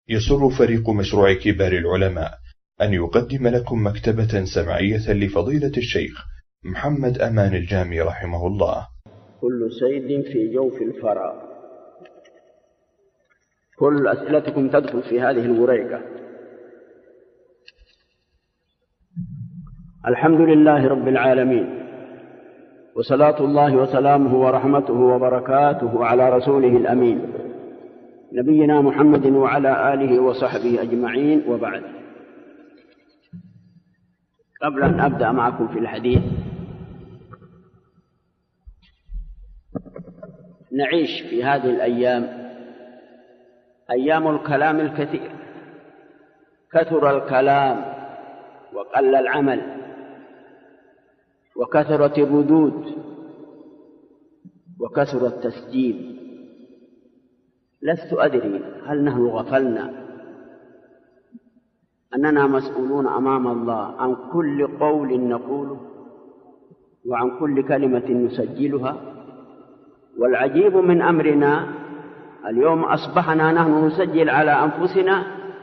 يسر فريق مشروع كبار العلماء أن يقدم لكم مكتبة سمعية لفضيلة الشيخ محمد أمان الجامي رحمه الله. كل صيد في جوف الفراء. كل أسئلتكم تدخل في هذه الوريقة. الحمد لله رب العالمين، وصلاة الله وسلامه ورحمته وبركاته على رسوله الأمين نبينا محمد وعلى آله وصحبه أجمعين، وبعد. قبل أن أبدأ معكم في الحديث، نعيش في هذه الأيام أيام الكلام الكثير. كثر الكلام وقل العمل، وكثرت الردود وكثر التسجيل. لست أدري هل نحن غفلنا أننا مسؤولون أمام الله عن كل قول نقوله وعن كل كلمة نسجلها. والعجيب من أمرنا اليوم أصبحنا نحن نسجل على أنفسنا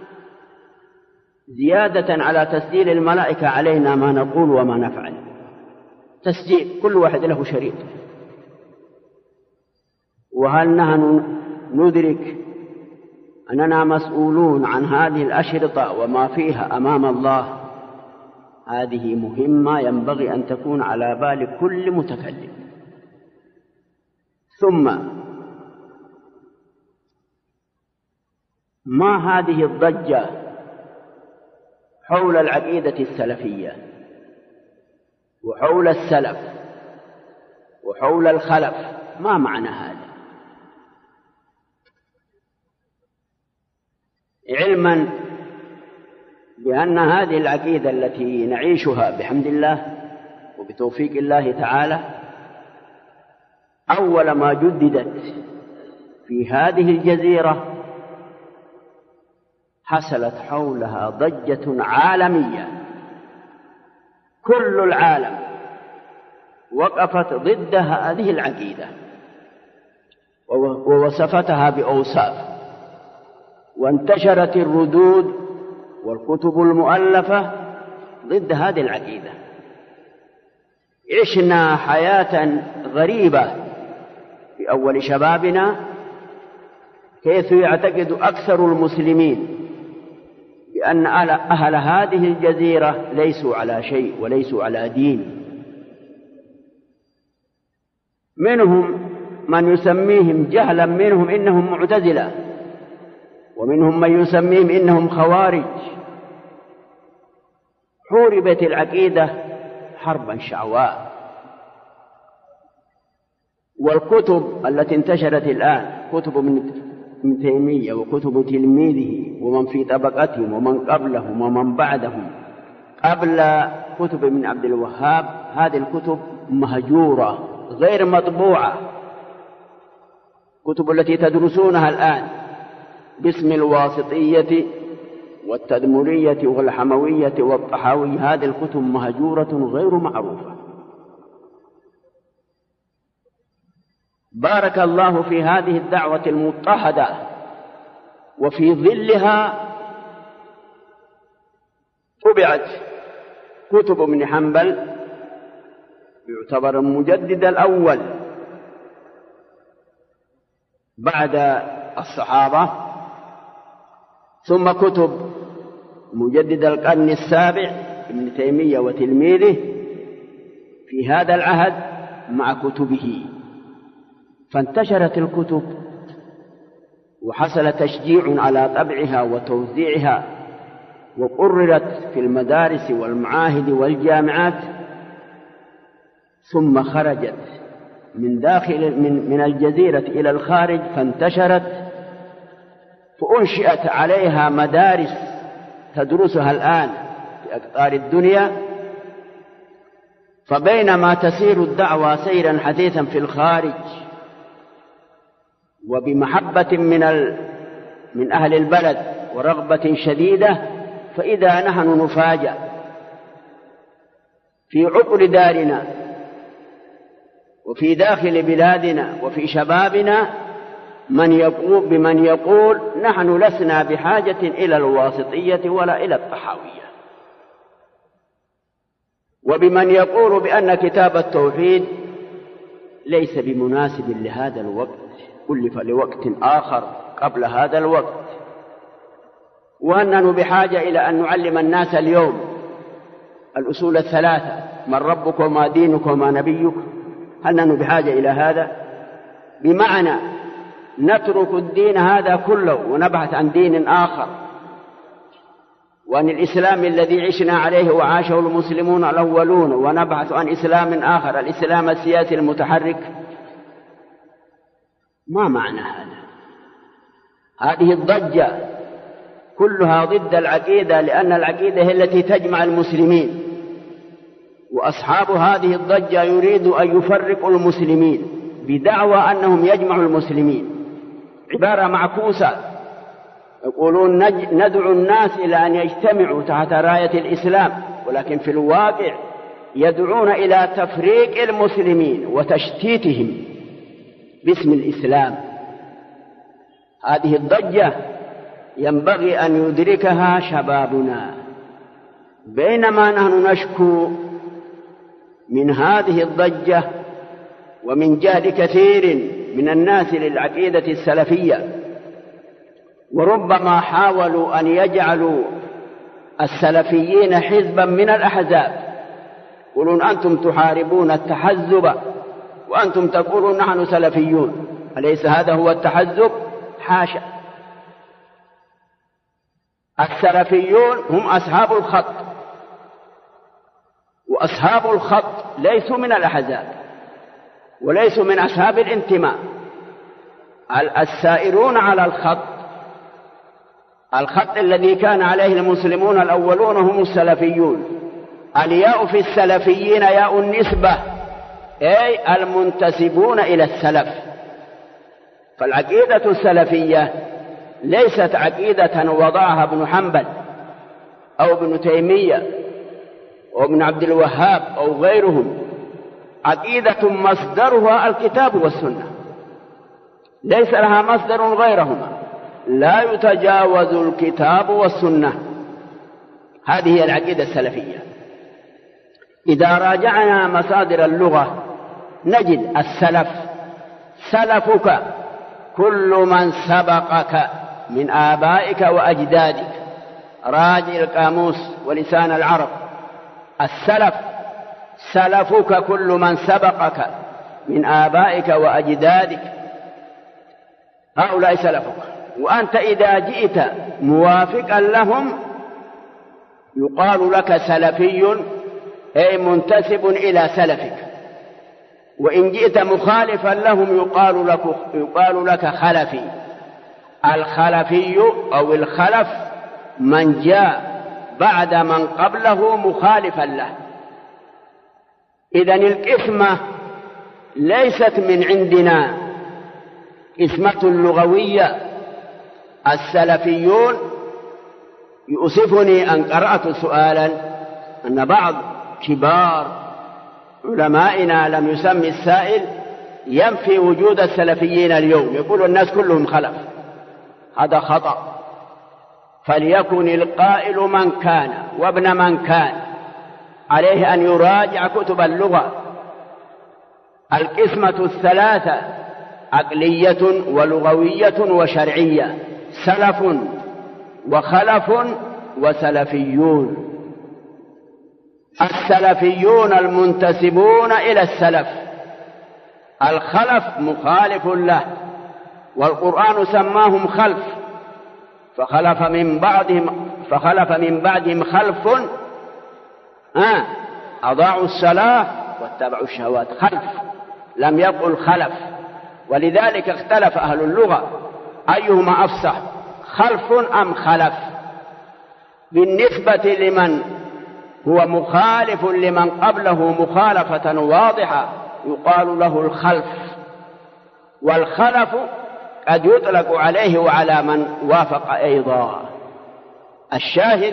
زيادة على تسجيل الملائكة علينا ما نقول وما نفعل. تسجيل، كل واحد له شريط. وهل نحن ندرك أننا مسؤولون عن هذه الأشرطة وما فيها أمام الله؟ هذه مهمة ينبغي أن تكون على بال كل متكلم. ثم ما هذه الضجة حول العقيدة السلفية وحول السلف وحول الخلف؟ ما معنى هذا؟ علما بأن هذه العقيدة التي نعيشها بحمد الله وبتوفيق الله تعالى أول ما جددت في هذه الجزيرة حصلت حولها ضجة عالمية. كل العالم وقفت ضد هذه العقيدة ووصفتها بأوصاف، وانتشرت الردود والكتب المؤلفة ضد هذه العقيدة. عشنا حياة غريبة في أول شبابنا، حيث يعتقد أكثر المسلمين بأن أهل هذه الجزيرة ليسوا على شيء وليسوا على دين. منهم من يسميهم جهلا منهم إنهم معتزلة، ومنهم من يسميهم إنهم خوارج. حوربت العقيدة حربا شعواء. والكتب التي انتشرت الآن كتب من تيمية وكتب تلميذه ومن في طبقتهم ومن قبلهم ومن بعدهم قبل كتب من عبد الوهاب، هذه الكتب مهجورة غير مطبوعة. كتب التي تدرسونها الآن باسم الواسطية والتدمرية والحموية والطحاوي، هذه الكتب مهجورة غير معروفة. بارك الله في هذه الدعوة المضطهدة، وفي ظلها طبعت كتب ابن حنبل، يعتبر المجدد الأول بعد الصحابة، ثم كتب مجدد القرن السابع ابن تيمية وتلميذه في هذا العهد مع كتبه. فانتشرت الكتب وحصل تشجيع على طبعها وتوزيعها، وقررت في المدارس والمعاهد والجامعات، ثم خرجت من الجزيرة إلى الخارج فانتشرت، فأنشئت عليها مدارس تدرسها الآن في أقطار الدنيا. فبينما تسير الدعوة سيرا حثيثا في الخارج وبمحبة من أهل البلد ورغبة شديدة، فإذا نحن نفاجأ في عقر دارنا وفي داخل بلادنا وفي شبابنا بمن يقول نحن لسنا بحاجة إلى الواسطية ولا إلى الطحاوية، وبمن يقول بأن كتاب التوحيد ليس بمناسب لهذا الوقت، ألف لوقت آخر قبل هذا الوقت، وأننا بحاجة إلى أن نعلم الناس اليوم الأصول الثلاثة: من ربك وما دينك وما نبيك. هل نحن بحاجة إلى هذا؟ بمعنى نترك الدين هذا كله ونبحث عن دين آخر، وأن الإسلام الذي عشنا عليه وعاشه المسلمون الأولون، ونبحث عن إسلام آخر، الإسلام السياسي المتحرك. ما معنى هذا؟ هذه الضجة كلها ضد العقيدة، لأن العقيدة هي التي تجمع المسلمين، وأصحاب هذه الضجة يريدوا أن يفرقوا المسلمين بدعوى أنهم يجمعوا المسلمين. عبارة معكوسة، يقولون ندعو الناس إلى أن يجتمعوا تحت راية الإسلام، ولكن في الواقع يدعون إلى تفريق المسلمين وتشتيتهم باسم الإسلام. هذه الضجة ينبغي أن يدركها شبابنا، بينما نحن نشكو من هذه الضجة ومن جهل كثير من الناس للعقيدة السلفية، وربما حاولوا أن يجعلوا السلفيين حزبا من الأحزاب، يقولون أنتم تحاربون التحزب وأنتم تقولون نحن سلفيون. أليس هذا هو التحزب؟ حاشا. السلفيون هم أصحاب الخط، وأصحاب الخط ليسوا من الأحزاب وليسوا من أصحاب الانتماء. السائرون على الخط الذي كان عليه المسلمون الأولون هم السلفيون. الياء في السلفيين ياء النسبة، أي المنتسبون إلى السلف. فالعقيدة السلفية ليست عقيدة وضعها ابن حنبل أو ابن تيمية أو ابن عبد الوهاب أو غيرهم، عقيدة مصدرها الكتاب والسنة، ليس لها مصدر غيرهما، لا يتجاوز الكتاب والسنة. هذه هي العقيدة السلفية. إذا راجعنا مصادر اللغة نجد السلف، سلفك كل من سبقك من آبائك وأجدادك. راجع القاموس ولسان العرب، السلف سلفك كل من سبقك من آبائك وأجدادك، هؤلاء سلفك. وأنت إذا جئت موافقا لهم يقال لك سلفي، أي منتسب إلى سلفك. وإن جئت مخالفا لهم يقال لك خلفي. الخلفي أو الخلف من جاء بعد من قبله مخالفا له. إذن القسمة ليست من عندنا، قسمة لغوية. السلفيون، يؤسفني أن قرأت سؤالا أن بعض كبار علمائنا لم يسمي السائل ينفي وجود السلفيين اليوم، يقول الناس كلهم خلف. هذا خطأ. فليكن القائل من كان وابن من كان عليه أن يراجع كتب اللغة. القسمة الثلاثة عقلية ولغوية وشرعية، سلف وخلف وسلفيون. السلفيون المنتسبون إلى السلف، الخلف مخالف له، والقرآن سماهم خلف. فخلف من بعدهم خلف أضاعوا الصلاة واتبعوا الشهوات. خلف، لم يقل خلف. ولذلك اختلف أهل اللغة أيهما أفصح، خلف أم خلف. بالنسبة لمن هو مخالف لمن قبله مخالفة واضحة يقال له الخلف. والخلف قد يطلق عليه وعلى من وافق أيضا. الشاهد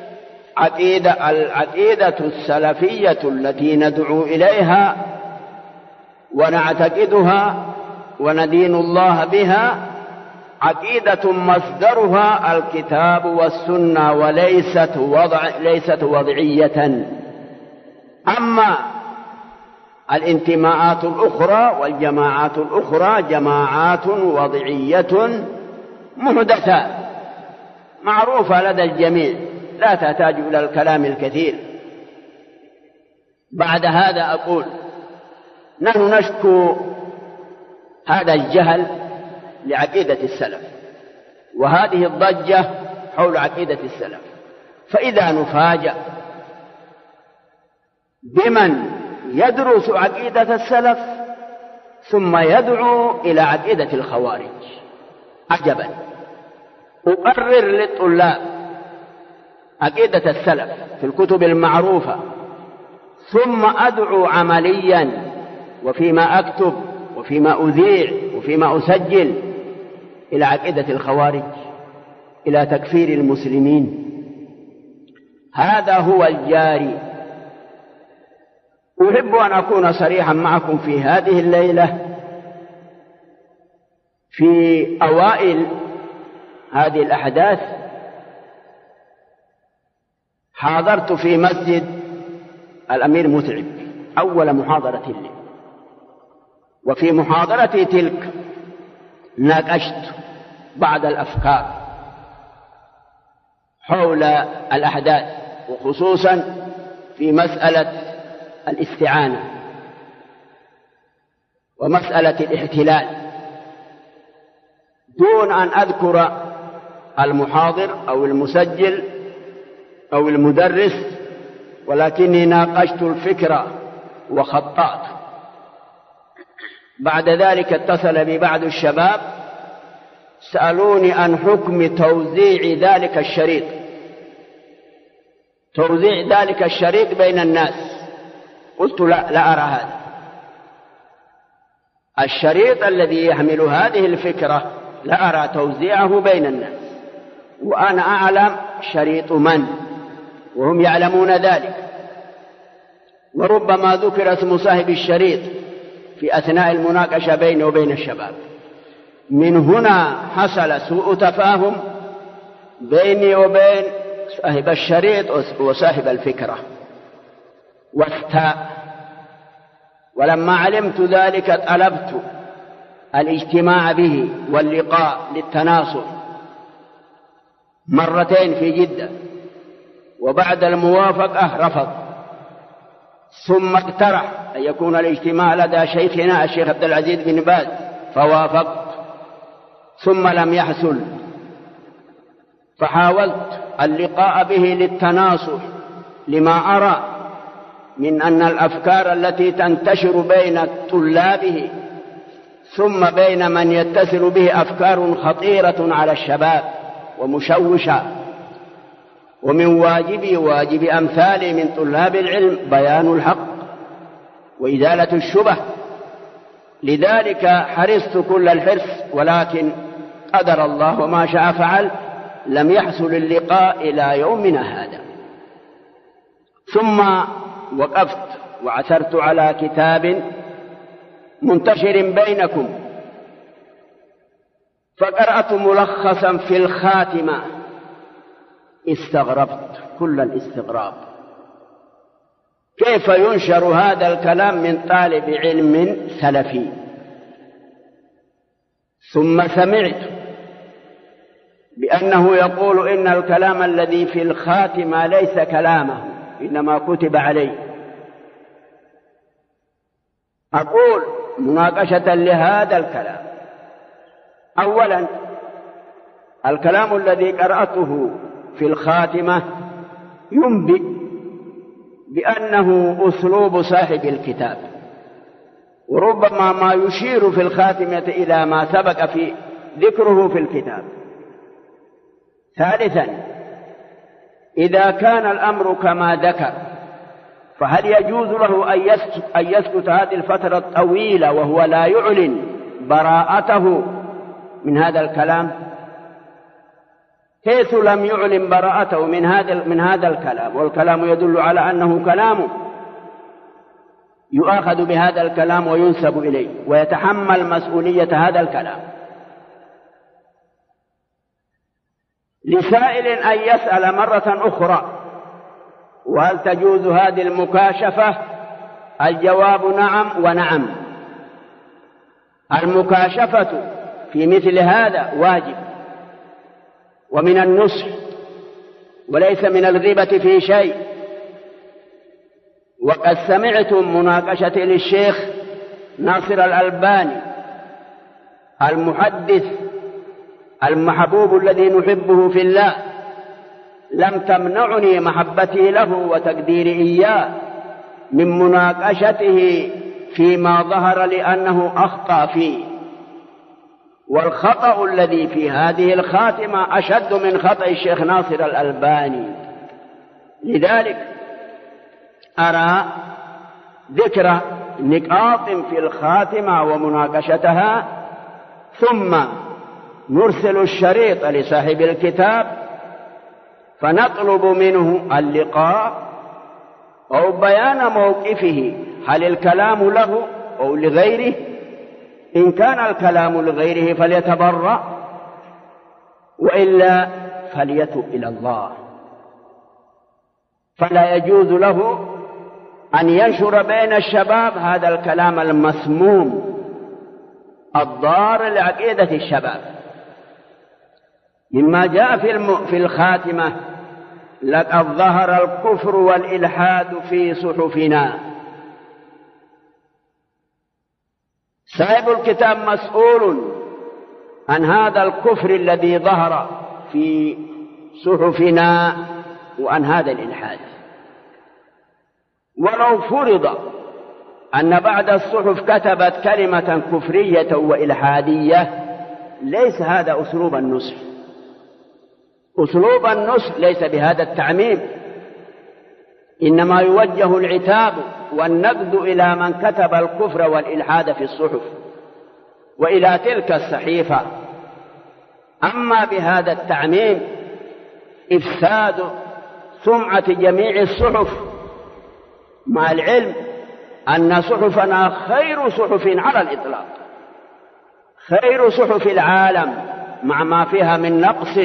العقيدة السلفية التي ندعو إليها ونعتقدها وندين الله بها عقيدة مصدرها الكتاب والسنة وليست وضعية. أما الانتماءات الأخرى والجماعات الأخرى جماعات وضعية محدثة معروفة لدى الجميع لا تحتاج إلى الكلام الكثير. بعد هذا أقول نحن نشكو هذا الجهل لعقيدة السلف وهذه الضجة حول عقيدة السلف، فإذا نفاجأ بمن يدرس عقيدة السلف ثم يدعو إلى عقيدة الخوارج، عجبا. أقرر للطلاب عقيدة السلف في الكتب المعروفة ثم أدعو عمليا وفيما أكتب وفيما أذيع وفيما أسجل إلى عقيدة الخوارج، إلى تكفير المسلمين. هذا هو الجاري. أحب أن أكون صريحا معكم في هذه الليلة. في أوائل هذه الأحداث حاضرت في مسجد الأمير متعب أول محاضرة لي، وفي محاضرتي تلك ناقشت بعض الأفكار حول الأحداث وخصوصا في مسألة الاستعانة ومسألة الاحتلال دون أن أذكر المحاضر أو المسجل أو المدرس، ولكني ناقشت الفكرة وخطأت. بعد ذلك اتصل بي بعض الشباب سألوني عن حكم توزيع ذلك الشريط، توزيع ذلك الشريط بين الناس. قلت لا أرى هذا. الشريط الذي يحمل هذه الفكرة لا أرى توزيعه بين الناس، وأنا أعلم شريط من وهم يعلمون ذلك، وربما ذكر اسم صاحب الشريط في أثناء المناقشة بيني وبين الشباب. من هنا حصل سوء تفاهم بيني وبين صاحب الشريط وصاحب الفكرة واستاء. ولما علمت ذلك طلبت الاجتماع به واللقاء للتناصر مرتين في جدة، وبعد الموافقة رفض، ثم اقترح أن يكون الاجتماع لدى شيخنا الشيخ عبد العزيز بن باز فوافقت، ثم لم يحصل، فحاولت اللقاء به للتناصر لما أرى من أن الأفكار التي تنتشر بين طلابه ثم بين من يتصل به أفكار خطيرة على الشباب ومشوشة، ومن واجب أمثالي من طلاب العلم بيان الحق وإزالة الشبه. لذلك حرصت كل الحرص، ولكن قدر الله وما شاء فعل، لم يحصل اللقاء إلى يومنا هذا. ثم وقفت وعثرت على كتاب منتشر بينكم، فقرأت ملخصا في الخاتمة، استغربت كل الاستغراب. كيف ينشر هذا الكلام من طالب علم سلفي؟ ثم سمعت بأنه يقول إن الكلام الذي في الخاتمة ليس كلامه إنما كتب عليه. أقول مناقشة لهذا الكلام، أولا الكلام الذي قرأته في الخاتمة ينبئ بأنه أسلوب صاحب الكتاب، وربما ما يشير في الخاتمة إلى ما سبق في ذكره في الكتاب. ثالثا إذا كان الأمر كما ذكر، فهل يجوز له أن يسكت هذه الفترة الطويلة وهو لا يعلن براءته من هذا الكلام، حيث لم يعلن براءته من هذا الكلام، والكلام يدل على أنه كلامه؟ يؤاخذ بهذا الكلام وينسب إليه ويتحمل مسؤولية هذا الكلام. لسائل أن يسأل مرة أخرى: وهل تجوز هذه المكاشفة؟ الجواب نعم ونعم. المكاشفة في مثل هذا واجب ومن النصح وليس من الغيبة في شيء. وقد سمعتم مناقشتي للشيخ ناصر الألباني المحدث المحبوب الذي نحبه في الله، لم تمنعني محبتي له وتقديري إياه من مناقشته فيما ظهر لأنه أخطأ فيه، والخطأ الذي في هذه الخاتمة أشد من خطأ الشيخ ناصر الألباني. لذلك أرى ذكر نقاط في الخاتمة ومناقشتها، ثم نرسل الشريط لصاحب الكتاب فنطلب منه اللقاء أو بيان موقفه، هل الكلام له أو لغيره. إن كان الكلام لغيره فليتبرأ، وإلا فليتب إلى الله. فلا يجوز له أن ينشر بين الشباب هذا الكلام المسموم الضار لعقيدة الشباب. مما جاء في الخاتمة: لقد ظهر الكفر والإلحاد في صحفنا. صاحب الكتاب مسؤول عن هذا الكفر الذي ظهر في صحفنا وعن هذا الإلحاد. ولو فرض أن بعض الصحف كتبت كلمة كفرية وإلحادية، ليس هذا أسلوب النصح. أسلوب النصح ليس بهذا التعميم، إنما يوجه العتاب والنقد إلى من كتب الكفر والإلحاد في الصحف وإلى تلك الصحيفة. أما بهذا التعميم إفساد سمعة جميع الصحف، مع العلم أن صحفنا خير صحف على الإطلاق، خير صحف العالم، مع ما فيها من نقص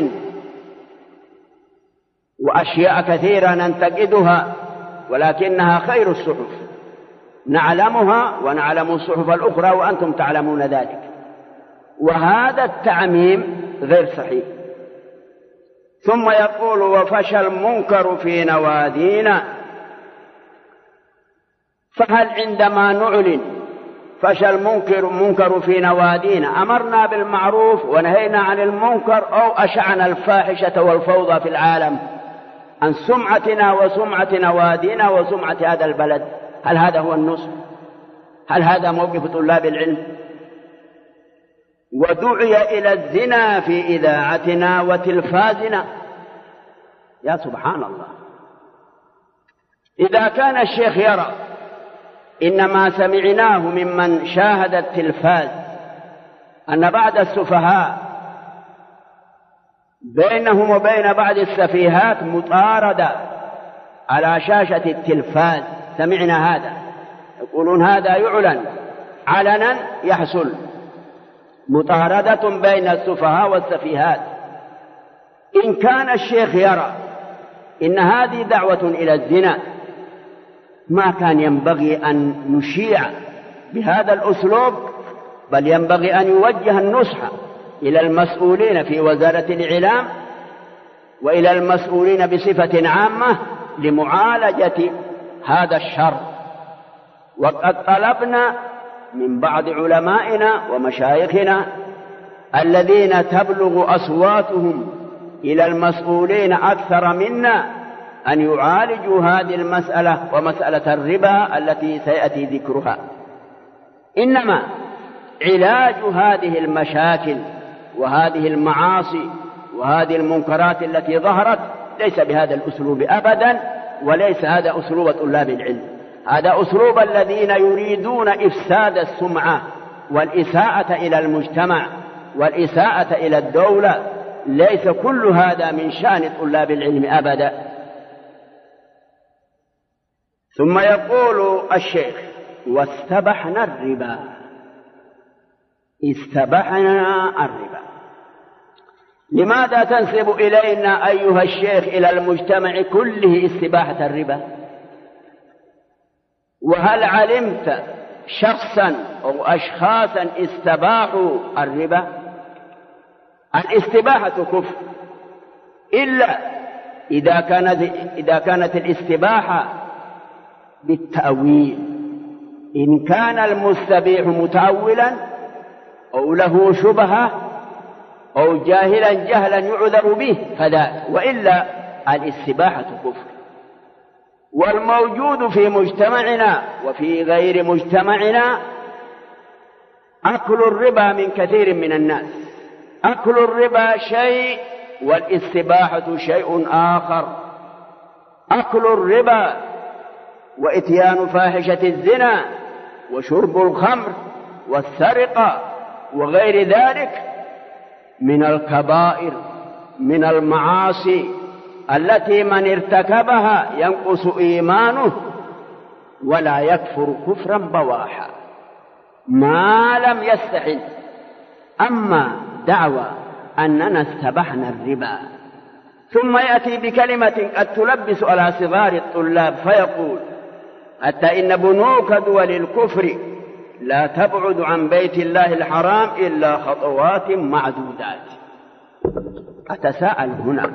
وأشياء كثيرة ننتقدها، ولكنها خير الصحف، نعلمها ونعلم الصحف الأخرى وأنتم تعلمون ذلك. وهذا التعميم غير صحيح. ثم يقول: وفشى المنكر في نوادينا. فهل عندما نعلن فشى المنكر في نوادينا أمرنا بالمعروف ونهينا عن المنكر، أو أشعنا الفاحشة والفوضى في العالم عن سمعتنا وسمعة نوادينا وسمعة هذا البلد؟ هل هذا هو النصح؟ هل هذا موقف طلاب العلم؟ ودعي إلى الزنا في إذاعتنا وتلفازنا. يا سبحان الله! إذا كان الشيخ يرى إن ما سمعناه ممن شاهد التلفاز أن بعض السفهاء بينهم وبين بعض السفيهات مطاردة على شاشة التلفاز، سمعنا هذا، يقولون هذا يعلن علنا، يحصل مطاردة بين السفهاء والسفيهات. إن كان الشيخ يرى إن هذه دعوة إلى الزنا، ما كان ينبغي أن نشيع بهذا الأسلوب، بل ينبغي أن يوجه النصح إلى المسؤولين في وزارة الإعلام وإلى المسؤولين بصفة عامة لمعالجة هذا الشر. وقد طلبنا من بعض علمائنا ومشايخنا الذين تبلغ أصواتهم إلى المسؤولين أكثر منا أن يعالجوا هذه المسألة ومسألة الربا التي سيأتي ذكرها. إنما علاج هذه المشاكل وهذه المعاصي وهذه المنكرات التي ظهرت ليس بهذا الأسلوب أبدا، وليس هذا أسلوب طلاب العلم. هذا أسلوب الذين يريدون إفساد السمعة والإساءة إلى المجتمع والإساءة إلى الدولة. ليس كل هذا من شأن طلاب العلم أبدا. ثم يقول الشيخ: واستبحنا الربا. استبحنا الربا. لماذا تنسب إلينا أيها الشيخ إلى المجتمع كله استباحة الربا؟ وهل علمت شخصا أو أشخاصا استباحوا الربا؟ الاستباحة كفر، إلا إذا كانت الاستباحة بالتأويل. إن كان المستبيح متأولا أو له شبهة أو جاهلا جهلا يعذر به فذاك، وإلا الاستباحة كفر. والموجود في مجتمعنا وفي غير مجتمعنا أكل الربا من كثير من الناس. أكل الربا شيء والاستباحة شيء آخر. أكل الربا وإتيان فاحشة الزنا وشرب الخمر والسرقة وغير ذلك من الكبائر، من المعاصي التي من ارتكبها ينقص إيمانه ولا يكفر كفرا بواحا ما لم يستحل. أما دعوى أننا استبحنا الربا ثم يأتي بكلمة قد تلبس على صغار الطلاب فيقول حتى إن بنوك دول الكفر لا تبعد عن بيت الله الحرام إلا خطوات معدودات. أتساءل هنا،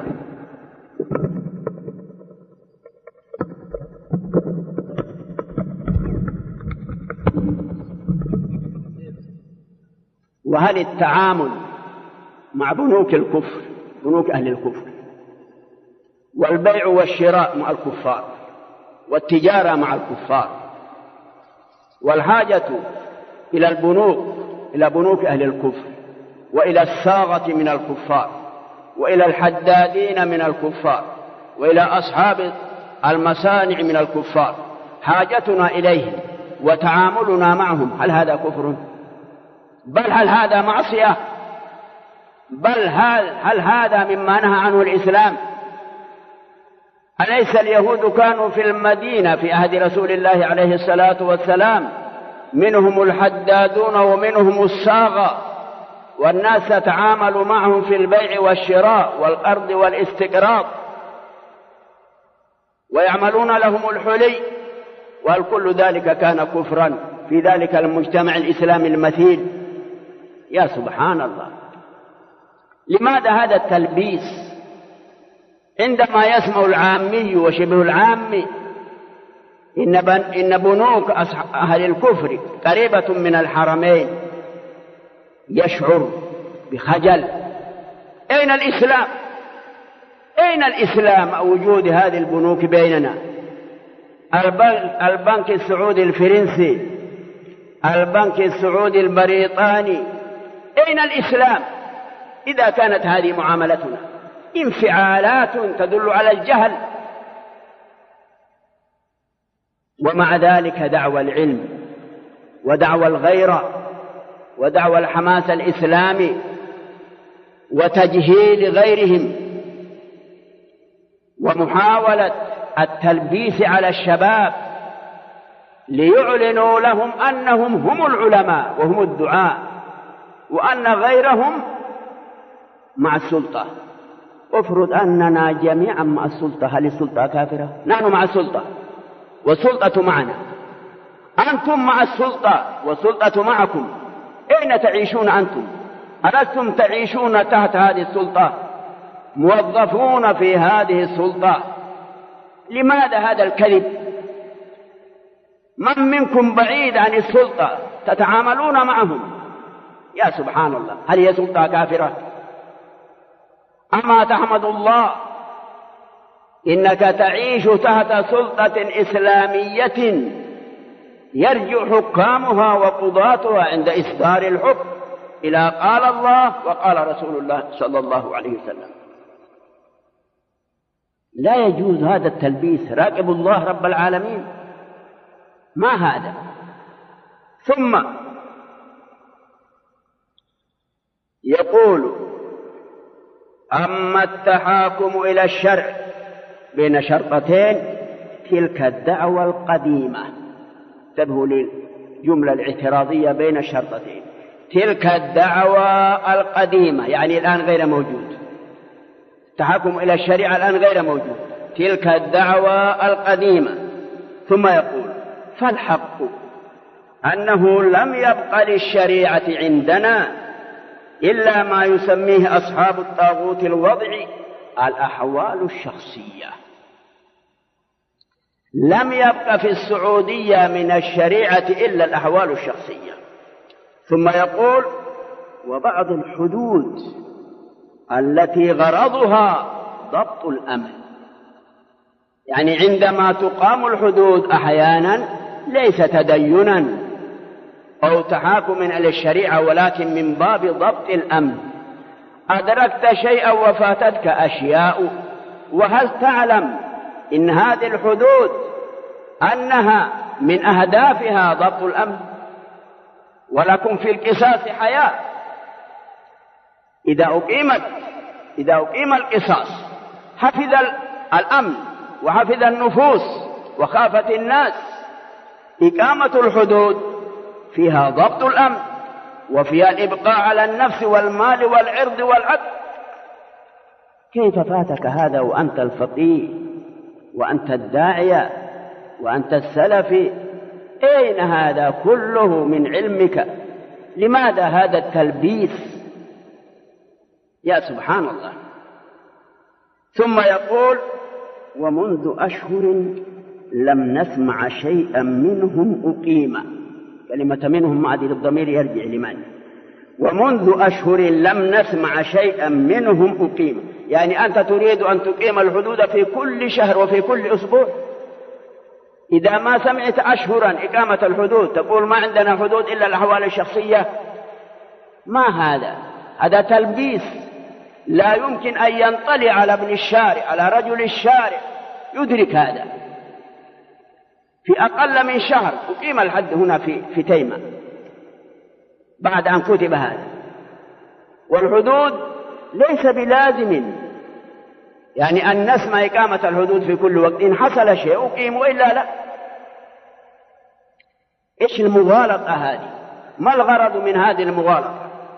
وهل التعامل مع بنوك الكفر، بنوك أهل الكفر، والبيع والشراء مع الكفار، والتجارة مع الكفار، والحاجة إلى البنوك، إلى بنوك أهل الكفر، وإلى الصاغة من الكفار، وإلى الحدادين من الكفار، وإلى أصحاب المصانع من الكفار، حاجتنا إليهم وتعاملنا معهم، هل هذا كفر؟ بل هل هذا معصية؟ بل هل هذا مما نهى عنه الإسلام؟ أليس اليهود كانوا في المدينة في عهد رسول الله عليه الصلاة والسلام منهم الحدادون ومنهم الصاغة، والناس تتعامل معهم في البيع والشراء والقرض والاستقراض ويعملون لهم الحلي، وهل كل ذلك كان كفرا في ذلك المجتمع الإسلامي المثيل؟ يا سبحان الله، لماذا هذا التلبيس؟ عندما يسمع العامي وشبه العامي إن بنوك أهل الكفر قريبة من الحرمين يشعر بخجل. أين الإسلام؟ أين الإسلام وجود هذه البنوك بيننا؟ البنك السعودي الفرنسي، البنك السعودي البريطاني، أين الإسلام إذا كانت هذه معاملتنا؟ انفعالات تدل على الجهل. ومع ذلك دعوى العلم ودعوى الغيرة ودعوى الحماس الإسلامي وتجهيل غيرهم ومحاولة التلبيس على الشباب ليعلنوا لهم أنهم هم العلماء وهم الدعاء وأن غيرهم مع السلطة. افرض أننا جميعا مع السلطة، هل السلطة كافرة؟ نحن مع السلطة والسلطة معنا، أنتم مع السلطة والسلطة معكم. أين تعيشون أنتم؟ ألستم تعيشون تحت هذه السلطة، موظفون في هذه السلطة؟ لماذا هذا الكذب؟ من منكم بعيد عن السلطة تتعاملون معهم؟ يا سبحان الله، هل هي سلطة كافرة؟ أما تحمد الله إنك تعيش تحت سلطة إسلامية يرجع حكامها وقضاتها عند إصدار الحكم إلى قال الله وقال رسول الله صلى الله عليه وسلم. لا يجوز هذا التلبيس. راقبوا الله رب العالمين، ما هذا؟ ثم يقول أما التحاكم إلى الشرع بين شرطتين تلك الدعوة القديمة، انتبهوا للجملة الاعتراضية بين الشرطتين. تلك الدعوى القديمة يعني الآن غير موجود، التحكم إلى الشريعة الآن غير موجود، تلك الدعوى القديمة. ثم يقول فالحق أنه لم يبق للشريعة عندنا إلا ما يسميه أصحاب الطاغوت الوضعي الأحوال الشخصية. لم يبق في السعودية من الشريعة إلا الأحوال الشخصية. ثم يقول وبعض الحدود التي غرضها ضبط الأمن، يعني عندما تقام الحدود أحيانا ليس تدينا أو تحاكم إلى الشريعة ولكن من باب ضبط الأمن. أدركت شيئا وفاتتك أشياء، وهل تعلم إن هذه الحدود أنها من أهدافها ضبط الأمن؟ ولكم في القصاص حياة. إذا أقيم القصاص حفظ الأمن وحفظ النفوس وخافت الناس. إقامة الحدود فيها ضبط الأمن وفيها الإبقاء على النفس والمال والعرض والعقل. كيف فاتك هذا وأنت الفقيه وأنت الداعية وأنت السلفي؟ أين هذا كله من علمك؟ لماذا هذا التلبيس؟ يا سبحان الله. ثم يقول ومنذ أشهر لم نسمع شيئا منهم أقيم. كلمة منهم معدل الضمير يرجع لمن؟ ومنذ أشهر لم نسمع شيئا منهم أقيم، يعني أنت تريد أن تقيم الحدود في كل شهر وفي كل أسبوع. إذا ما سمعت أشهرا إقامة الحدود تقول ما عندنا حدود إلا الأحوال الشخصية. ما هذا؟ هذا تلبيس. لا يمكن أن ينطلع على ابن الشارع على رجل الشارع يدرك هذا. في أقل من شهر أقيم الحد هنا في تيمة بعد أن كتب هذا. والحدود ليس بلازم يعني أن نسمع إقامة الحدود في كل وقت. إن حصل شيء أقيم وإلا لا. إيش المغالطة هذه؟ ما الغرض من هذه المغالطة؟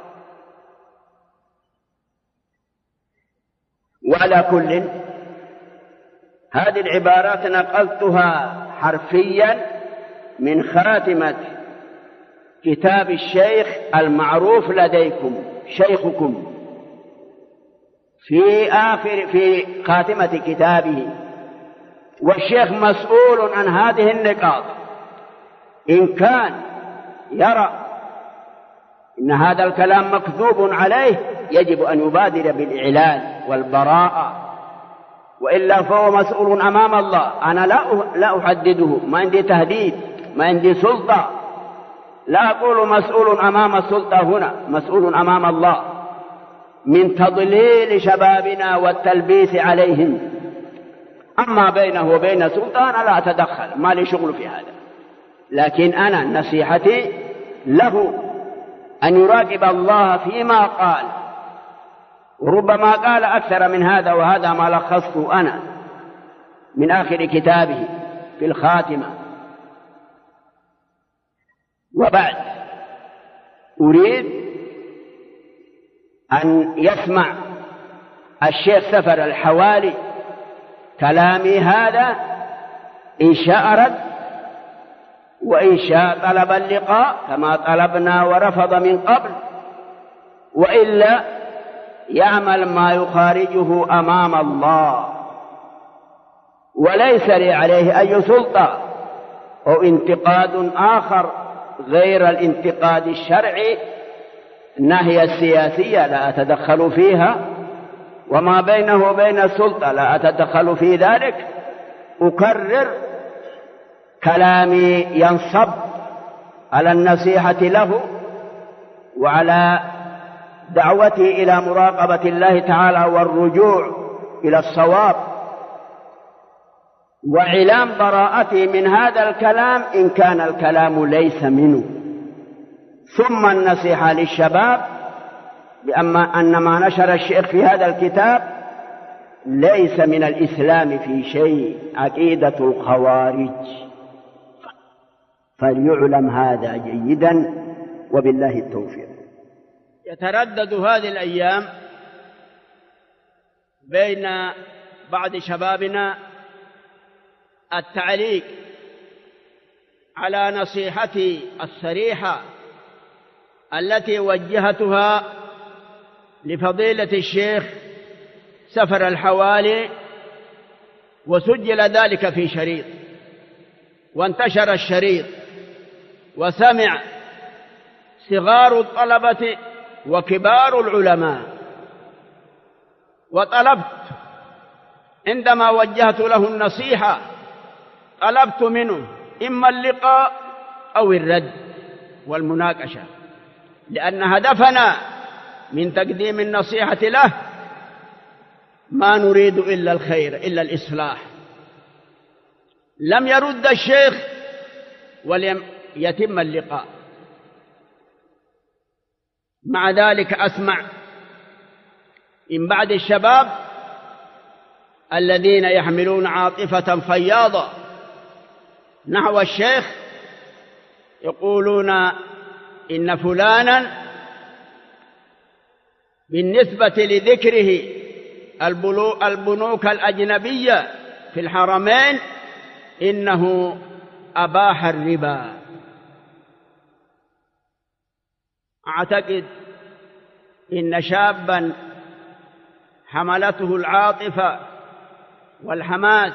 وعلى كل هذه العبارات نقلتها حرفيا من خاتمة كتاب الشيخ المعروف لديكم شيخكم في خاتمة كتابه. والشيخ مسؤول عن هذه النقاط. إن كان يرى إن هذا الكلام مكذوب عليه يجب أن يبادر بالإعلان والبراءة، وإلا فهو مسؤول أمام الله. أنا لا أحدده، ما عندي تهديد، ما عندي سلطة. لا أقول مسؤول أمام السلطة هنا، مسؤول أمام الله من تضليل شبابنا والتلبيس عليهم. أما بينه وبين سلطة أنا لا أتدخل، ما لي شغل في هذا. لكن أنا نصيحتي له أن يراقب الله فيما قال، وربما قال أكثر من هذا، وهذا ما لخصته أنا من آخر كتابه في الخاتمة. وبعد أريد أن يسمع الشيخ سفر الحوالي كلامي هذا، إن شاء رد وإن شاء طلب اللقاء كما طلبنا ورفض من قبل، وإلا يعمل ما يخارجه أمام الله. وليس لي عليه أي سلطة أو انتقاد آخر غير الانتقاد الشرعي. الناحية السياسية لا أتدخل فيها، وما بينه وبين السلطة لا أتدخل في ذلك. أكرر كلامي ينصب على النصيحة له وعلى دعوتي إلى مراقبة الله تعالى والرجوع إلى الصواب، وإعلام براءتي من هذا الكلام إن كان الكلام ليس منه. ثم النصيحة للشباب أن ما نشر الشيخ في هذا الكتاب ليس من الإسلام في شيء، عقيدة الخوارج. فليعلم هذا جيدا، وبالله التوفيق. يتردد هذه الأيام بين بعض شبابنا التعليق على نصيحتي الصريحة التي وجهتها لفضيلة الشيخ سفر الحوالي، وسجل ذلك في شريط وانتشر الشريط وسمع صغار الطلبة وكبار العلماء، وطلبت عندما وجهت له النصيحة طلبت منه إما اللقاء أو الرد والمناقشة، لأن هدفنا من تقديم النصيحة له ما نريد إلا الخير إلا الإصلاح. لم يرد الشيخ ولم يتم اللقاء. مع ذلك أسمع من بعض الشباب الذين يحملون عاطفة فياضة نحو الشيخ يقولون إن فلانا بالنسبة لذكره البنوك الأجنبية في الحرمين إنه أباح الربا. أعتقد إن شابا حملته العاطفة والحماس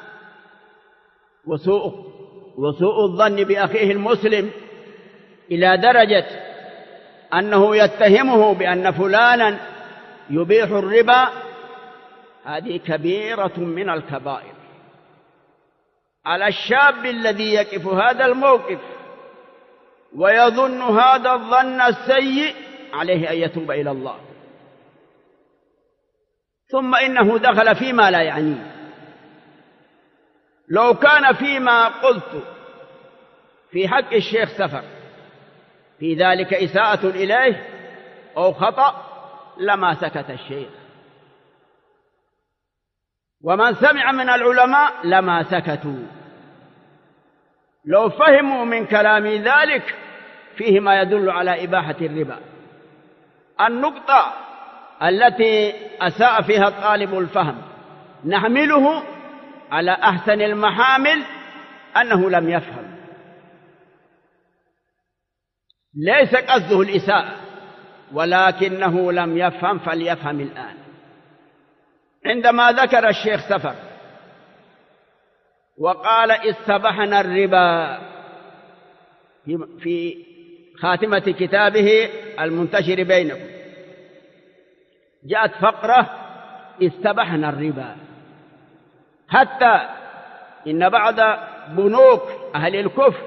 وسوء الظن بأخيه المسلم إلى درجة أنه يتهمه بأن فلانا يبيح الربا، هذه كبيرة من الكبائر. على الشاب الذي يقف هذا الموقف ويظن هذا الظن السيء عليه أن يتوب إلى الله، ثم إنه دخل فيما لا يعنيه. لو كان فيما قلت في حق الشيخ سفر في ذلك إساءة إليه أو خطأ لما سكت الشيخ، ومن سمع من العلماء لما سكتوا. لو فهموا من كلامي ذلك فيه ما يدل على إباحة الربا. النقطة التي أساء فيها الطالب الفهم نحمله على أحسن المحامل أنه لم يفهم، ليس قصده الإساءة ولكنه لم يفهم، فليفهم الآن. عندما ذكر الشيخ سفر وقال استبحنا الربا في خاتمة كتابه المنتشر بينكم، جاءت فقرة استبحنا الربا، حتى إن بعض بنوك أهل الكفر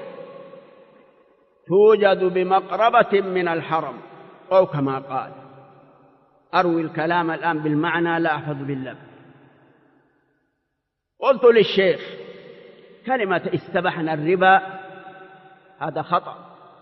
توجد بمقربة من الحرم أو كما قال. أروي الكلام الآن بالمعنى لا أحفظ باللفظ. قلت للشيخ كلمة استبحنا الربا هذا خطأ،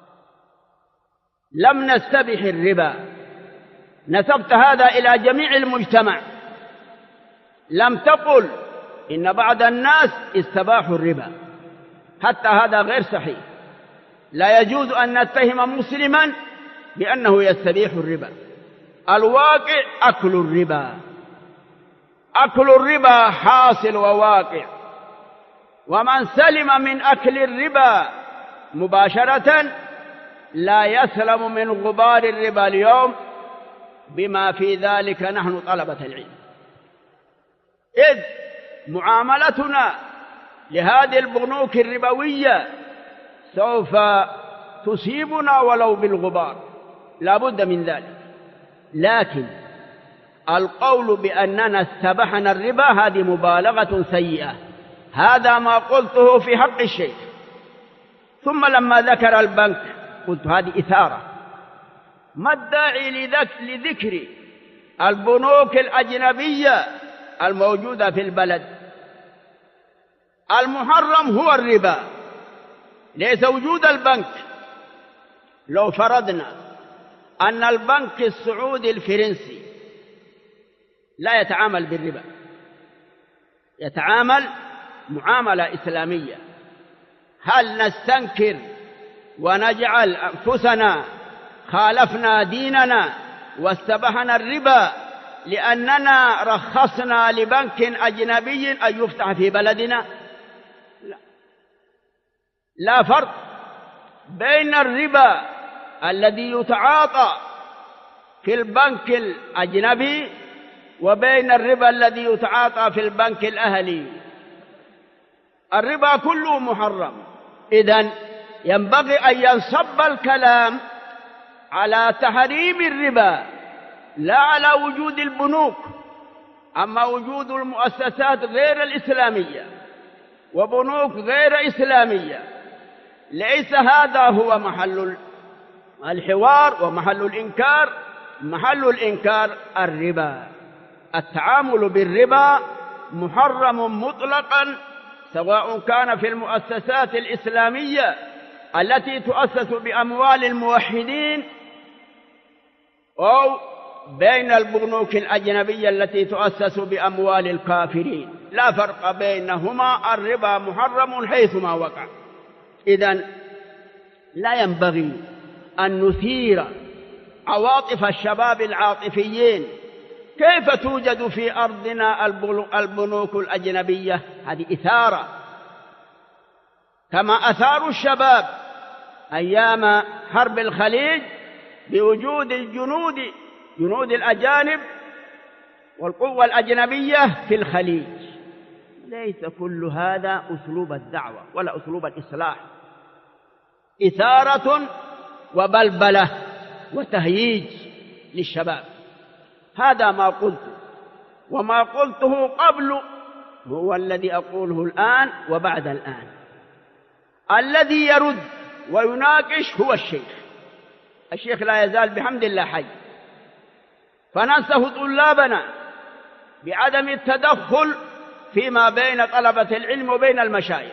لم نستبح الربا، نسبت هذا إلى جميع المجتمع، لم تقل إن بعض الناس استباحوا الربا، حتى هذا غير صحيح. لا يجوز أن نتهم مسلما بأنه يستبيح الربا. الواقع أكل الربا، أكل الربا حاصل وواقع، ومن سلم من أكل الربا مباشرة لا يسلم من غبار الربا اليوم، بما في ذلك نحن طلبة العلم، إذ معاملتنا لهذه البنوك الربوية سوف تصيبنا ولو بالغبار، لا بد من ذلك. لكن القول بأننا استبحنا الربا هذه مبالغة سيئة، هذا ما قلته في حق الشيخ. ثم لما ذكر البنك قلت هذه إثارة، ما الداعي لذكر البنوك الأجنبية الموجودة في البلد؟ المحرم هو الربا، ليس وجود البنك. لو فرضنا أن البنك السعودي الفرنسي لا يتعامل بالربا، يتعامل معاملة إسلامية، هل نستنكر ونجعل أنفسنا خالفنا ديننا واستبحنا الربا لأننا رخصنا لبنك أجنبي أن يفتح في بلدنا؟ لا فرق بين الربا الذي يتعاطى في البنك الأجنبي وبين الربا الذي يتعاطى في البنك الأهلي. الربا كله محرم. إذن ينبغي أن ينصب الكلام على تحريم الربا لا على وجود البنوك. أما وجود المؤسسات غير الإسلامية وبنوك غير إسلامية ليس هذا هو محل الحوار ومحل الإنكار. محل الإنكار الربا. التعامل بالربا محرم مطلقا، سواء كان في المؤسسات الإسلامية التي تؤسس بأموال الموحدين أو بين البنوك الأجنبية التي تؤسس بأموال الكافرين. لا فرق بينهما، الربا محرم حيثما وقع. إذن لا ينبغي أن نثير عواطف الشباب العاطفيين. كيف توجد في أرضنا البنوك الأجنبية؟ هذه إثارة، كما أثاروا الشباب أيام حرب الخليج بوجود جنود الأجانب والقوة الأجنبية في الخليج. ليس كل هذا أسلوب الدعوة ولا أسلوب الإصلاح. إثارة وبلبلة وتهييج للشباب. هذا ما قلته، وما قلته قبل هو الذي أقوله الآن وبعد الآن. الذي يرد ويناقش هو الشيخ لا يزال بحمد الله حي. فننصح طلابنا بعدم التدخل فيما بين طلبة العلم وبين المشايخ.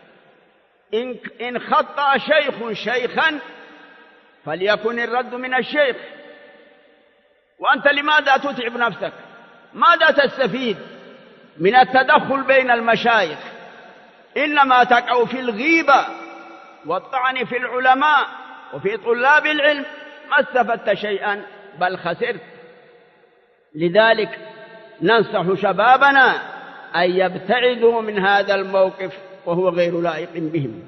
إن خطأ شيخ شيخا فليكن الرد من الشيخ. وأنت لماذا تتعب نفسك؟ ماذا تستفيد من التدخل بين المشايخ؟ إنما تقع في الغيبة والطعن في العلماء وفي طلاب العلم. ما استفدت شيئا بل خسرت. لذلك ننصح شبابنا أن يبتعدوا من هذا الموقف وهو غير لائق بهم.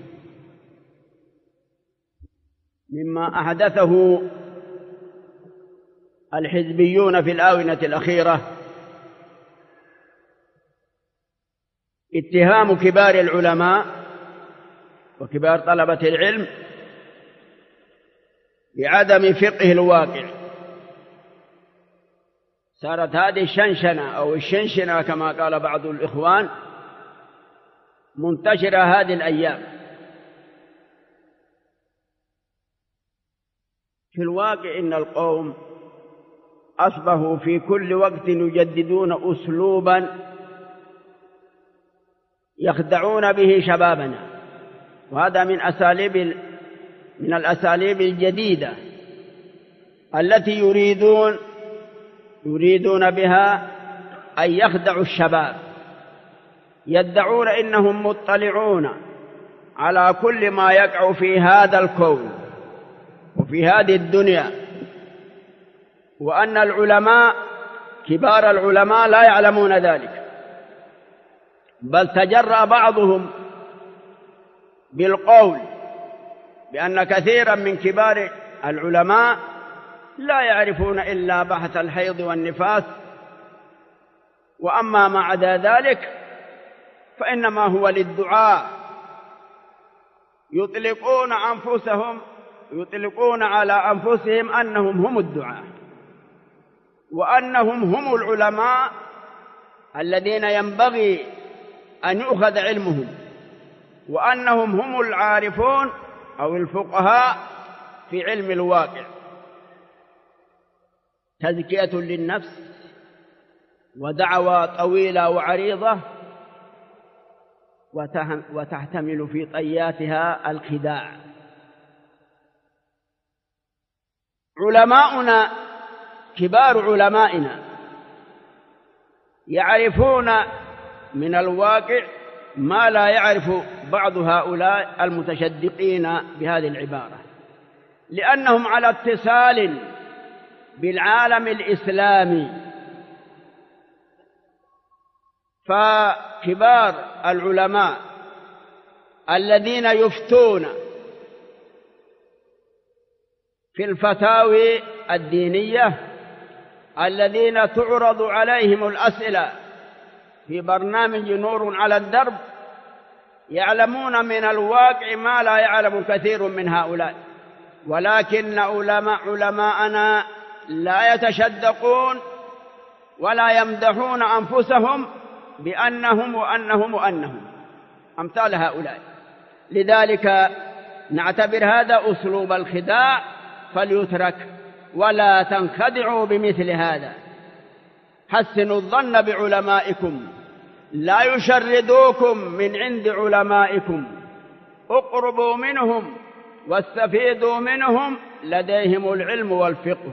مما أحدثه الحزبيون في الآونة الأخيرة اتهام كبار العلماء وكبار طلبة العلم بعدم فقه الواقع. صارت هذه الشنشنة أو الشنشنة كما قال بعض الإخوان منتشرة هذه الأيام. في الواقع إن القوم أصبحوا في كل وقت يجددون أسلوبا يخدعون به شبابنا، وهذا من الأساليب الجديدة التي يريدون بها أن يخدعوا الشباب. يدعون إنهم مطلعون على كل ما يقع في هذا الكون وفي هذه الدنيا، وأن العلماء كبار العلماء لا يعلمون ذلك، بل تجرأ بعضهم بالقول بأن كثيرا من كبار العلماء لا يعرفون إلا بحث الحيض والنفاس، وأما ما عدا ذلك فإنما هو للدعاء. يطلقون على أنفسهم أنهم هم الدعاء، وأنهم هم العلماء الذين ينبغي أن يؤخذ علمهم، وأنهم هم العارفون أو الفقهاء في علم الواقع. تزكية للنفس ودعوى طويلة وعريضة وتحتمل في طياتها الخداع. علماؤنا كبار علمائنا يعرفون من الواقع ما لا يعرف بعض هؤلاء المتشدقين بهذه العبارة، لأنهم على اتصال بالعالم الإسلامي. فكبار العلماء الذين يفتون في الفتاوي الدينية، الذين تعرض عليهم الأسئلة في برنامج نور على الدرب، يعلمون من الواقع ما لا يعلم كثير من هؤلاء، ولكن علماءنا لا يتشدقون ولا يمدحون أنفسهم بأنهم وأنهم وأنهم أمثال هؤلاء. لذلك نعتبر هذا أسلوب الخداع فليترك، ولا تنخدعوا بمثل هذا. حسنوا الظن بعلمائكم، لا يشردوكم من عند علمائكم، اقربوا منهم واستفيدوا منهم، لديهم العلم والفقه.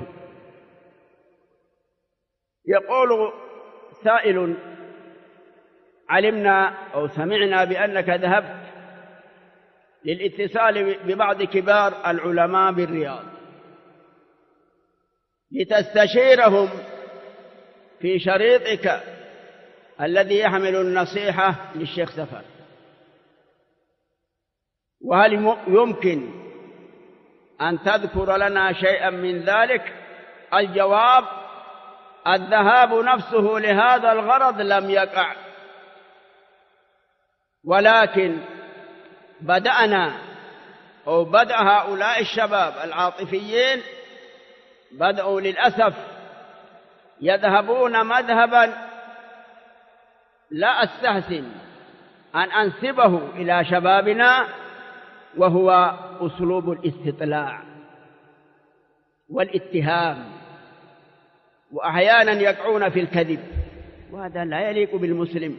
يقول سائل: علمنا أو سمعنا بأنك ذهبت للاتصال ببعض كبار العلماء بالرياض لتستشيرهم في شريطك الذي يحمل النصيحة للشيخ سفر، وهل يمكن أن تذكر لنا شيئا من ذلك؟ الجواب: الذهاب نفسه لهذا الغرض لم يقع، ولكن بدأ هؤلاء الشباب العاطفيين بدأوا للأسف يذهبون مذهبا لا أستحسن أن أنسبه إلى شبابنا، وهو أسلوب الاستطلاع والاتهام، وأحيانا يقعون في الكذب، وهذا لا يليق بالمسلم.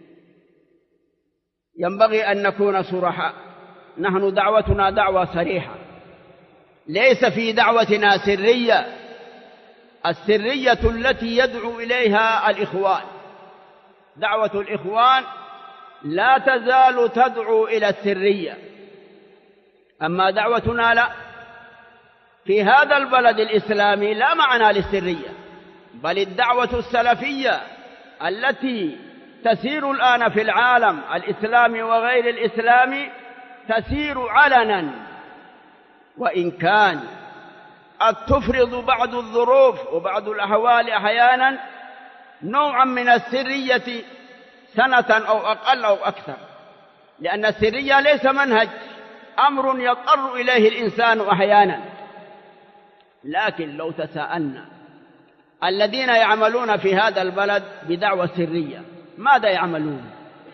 ينبغي أن نكون صرحاء. نحن دعوتنا دعوة صريحة، ليس في دعوتنا سرية، السرية التي يدعو إليها الإخوان. دعوة الإخوان لا تزال تدعو إلى السرية، أما دعوتنا لا. في هذا البلد الإسلامي لا معنى للسرية، بل الدعوة السلفية التي تسير الآن في العالم الإسلامي وغير الإسلامي تسير علنا، وإن كان قد تفرض بعض الظروف وبعض الأحوال أحيانا نوعا من السرية سنة أو أقل أو أكثر، لأن السرية ليس منهج، أمر يضطر إليه الإنسان أحيانا. لكن لو تساءلنا الذين يعملون في هذا البلد بدعوى سرية ماذا يعملون؟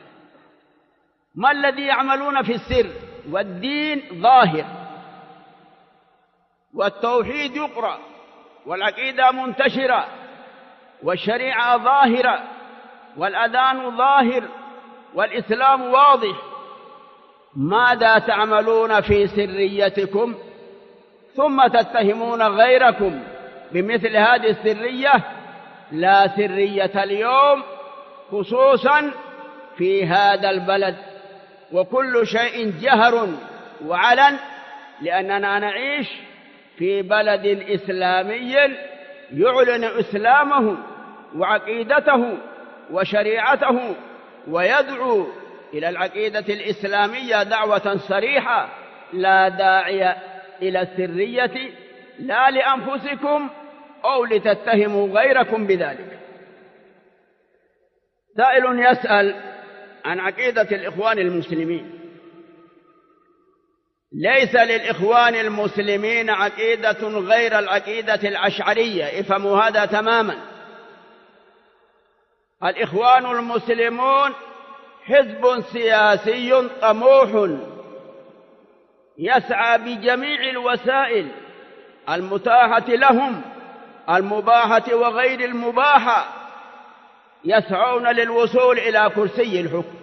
ما الذي يعملون في السر؟ والدين ظاهر، والتوحيد يقرأ، والعقيدة منتشرة، والشريعة ظاهرة، والأذان ظاهر، والإسلام واضح. ماذا تعملون في سريتكم ثم تتهمون غيركم بمثل هذه السرية؟ لا سرية اليوم، خصوصا في هذا البلد، وكل شيء جهر وعلن، لأننا نعيش في بلد إسلامي يعلن إسلامه وعقيدته وشريعته، ويدعو إلى العقيدة الإسلامية دعوة صريحة. لا داعي إلى السرية، لا لأنفسكم أو لتتهموا غيركم بذلك. سائل يسأل عن عقيدة الإخوان المسلمين. ليس للإخوان المسلمين عقيدة غير العقيدة الأشعرية، افهموا هذا تماما. الإخوان المسلمون حزب سياسي طموح يسعى بجميع الوسائل المتاحة لهم، المباحة وغير المباحة، يسعون للوصول إلى كرسي الحكم،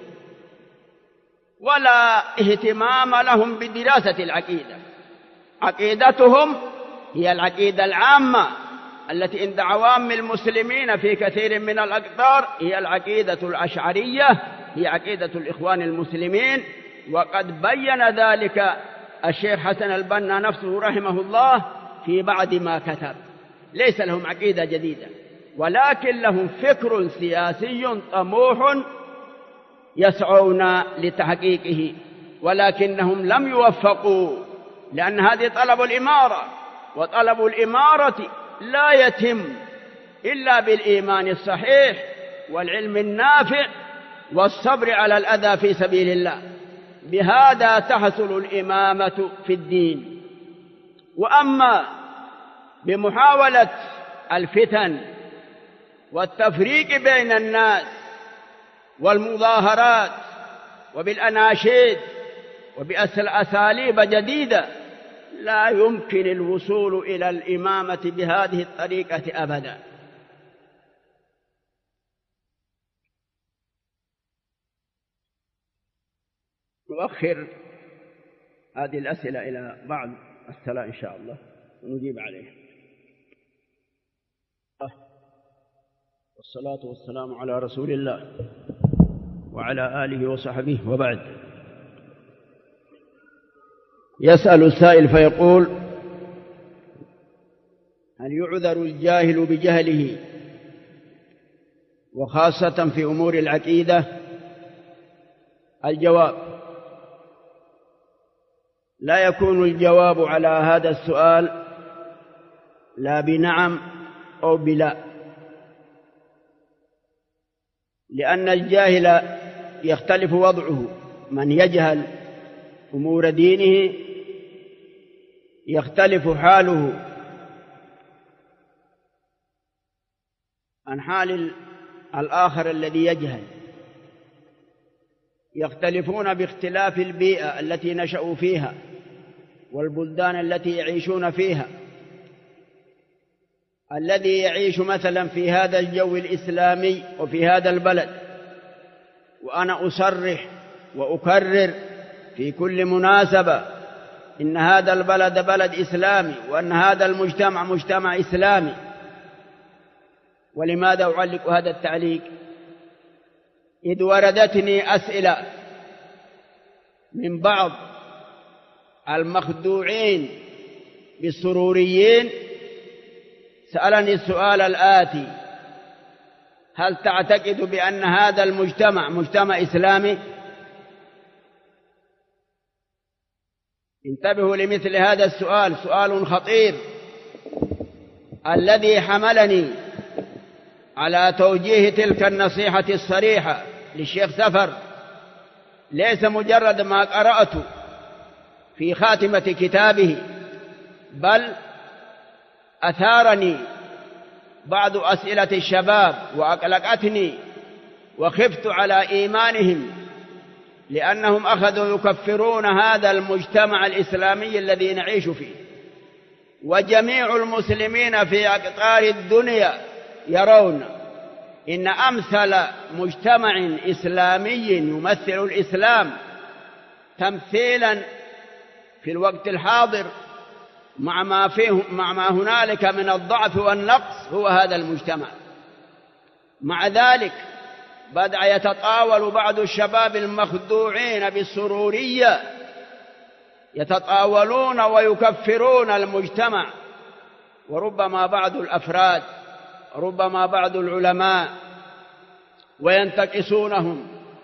ولا اهتمام لهم بدراسة العقيدة. عقيدتهم هي العقيدة العامة التي عند عوام المسلمين في كثير من الأقطار، هي العقيدة الأشعرية، هي عقيدة الإخوان المسلمين، وقد بين ذلك الشيخ حسن البنا نفسه رحمه الله في بعض ما كتب. ليس لهم عقيدة جديدة، ولكن لهم فكر سياسي طموح يسعون لتحقيقه، ولكنهم لم يوفقوا، لأن هذه طلب الإمارة، وطلب الإمارة لا يتم إلا بالإيمان الصحيح والعلم النافع والصبر على الأذى في سبيل الله. بهذا تحصل الإمامة في الدين. وأما بمحاولة الفتن والتفريق بين الناس والمظاهرات وبالأناشيد وبأساليب جديدة، لا يمكن الوصول إلى الإمامة بهذه الطريقة أبدا. نؤخر هذه الأسئلة إلى بعد الصلاة إن شاء الله ونجيب عليها. والصلاة والسلام على رسول الله وعلى آله وصحبه، وبعد. يسأل السائل فيقول: هل يعذر الجاهل بجهله وخاصة في أمور العقيدة؟ الجواب: لا يكون الجواب على هذا السؤال لا بنعم أو بلا، لأن الجاهل يختلف وضعه. من يجهل أمور دينه يختلف حاله عن حال الآخر الذي يجهل. يختلفون باختلاف البيئة التي نشأوا فيها والبلدان التي يعيشون فيها. الذي يعيش مثلا في هذا الجو الإسلامي وفي هذا البلد، وأنا أصرح وأكرر في كل مناسبة إن هذا البلد بلد إسلامي، وأن هذا المجتمع مجتمع إسلامي. ولماذا أعلق هذا التعليق؟ إذ وردتني أسئلة من بعض المخدوعين بالسروريين، سألني السؤال الآتي: هل تعتقد بأن هذا المجتمع مجتمع إسلامي؟ انتبهوا لمثل هذا السؤال، سؤال خطير. الذي حملني على توجيه تلك النصيحة الصريحة للشيخ سفر ليس مجرد ما قرأت في خاتمة كتابه، بل أثارني بعض أسئلة الشباب وأقلقتني، وخفت على إيمانهم، لأنهم أخذوا يكفرون هذا المجتمع الإسلامي الذي نعيش فيه. وجميع المسلمين في أقطار الدنيا يرون إن أمثل مجتمع إسلامي يمثل الإسلام تمثيلا في الوقت الحاضر مع ما هنالك من الضعف والنقص هو هذا المجتمع. مع ذلك بدأ يتطاول بعض الشباب المخدوعين بالسرورية، يتطاولون ويكفرون المجتمع، وربما بعض الأفراد، ربما بعض العلماء، وينتقصونهم.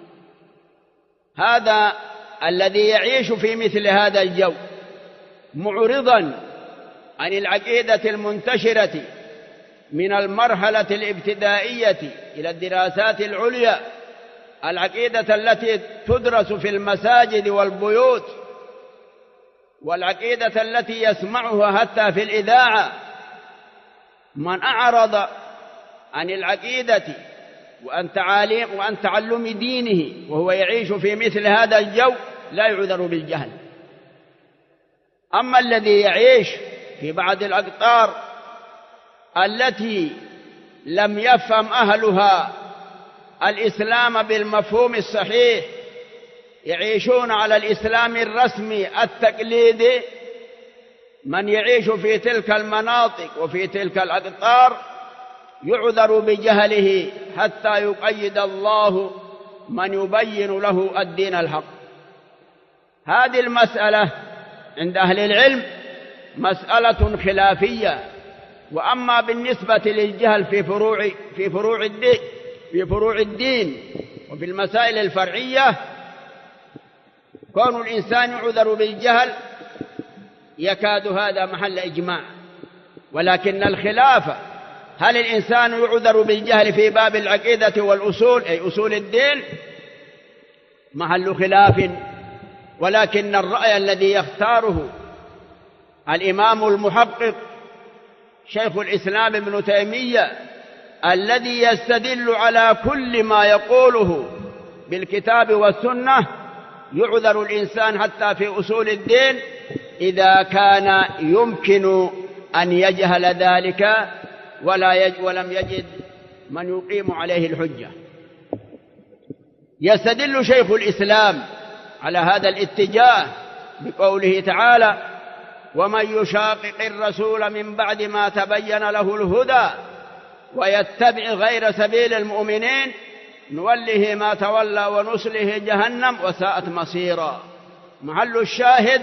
هذا الذي يعيش في مثل هذا الجو معرضا عن العقيدة المنتشرة من المرحلة الابتدائية إلى الدراسات العليا، العقيدة التي تدرس في المساجد والبيوت، والعقيدة التي يسمعها حتى في الإذاعة. من أعرض عن العقيدة وأن تعلم دينه وهو يعيش في مثل هذا الجو لا يعذر بالجهل. أما الذي يعيش في بعض الأقطار التي لم يفهم أهلها الإسلام بالمفهوم الصحيح، يعيشون على الإسلام الرسمي التقليدي، من يعيش في تلك المناطق وفي تلك الأقطار يعذر بجهله حتى يقيد الله من يبين له الدين الحق. هذه المسألة عند أهل العلم مسألة خلافية. وأما بالنسبة للجهل في فروع الدين وفي المسائل الفرعية، كون الإنسان يعذر بالجهل يكاد هذا محل إجماع، ولكن الخلافة هل الإنسان يعذر بالجهل في باب العقيدة والأصول أي أصول الدين محل خلاف. ولكن الرأي الذي يختاره الإمام المحقق شيخ الإسلام ابن تيمية الذي يستدل على كل ما يقوله بالكتاب والسنة، يعذر الإنسان حتى في أصول الدين إذا كان يمكن أن يجهل ذلك ولم يجد من يقيم عليه الحجة. يستدل شيخ الإسلام على هذا الاتجاه بقوله تعالى: ومن يشاقق الرسول من بعد ما تبين له الهدى ويتبع غير سبيل المؤمنين نوله ما تولى ونصله جهنم وساءت مصيرا. محل الشاهد: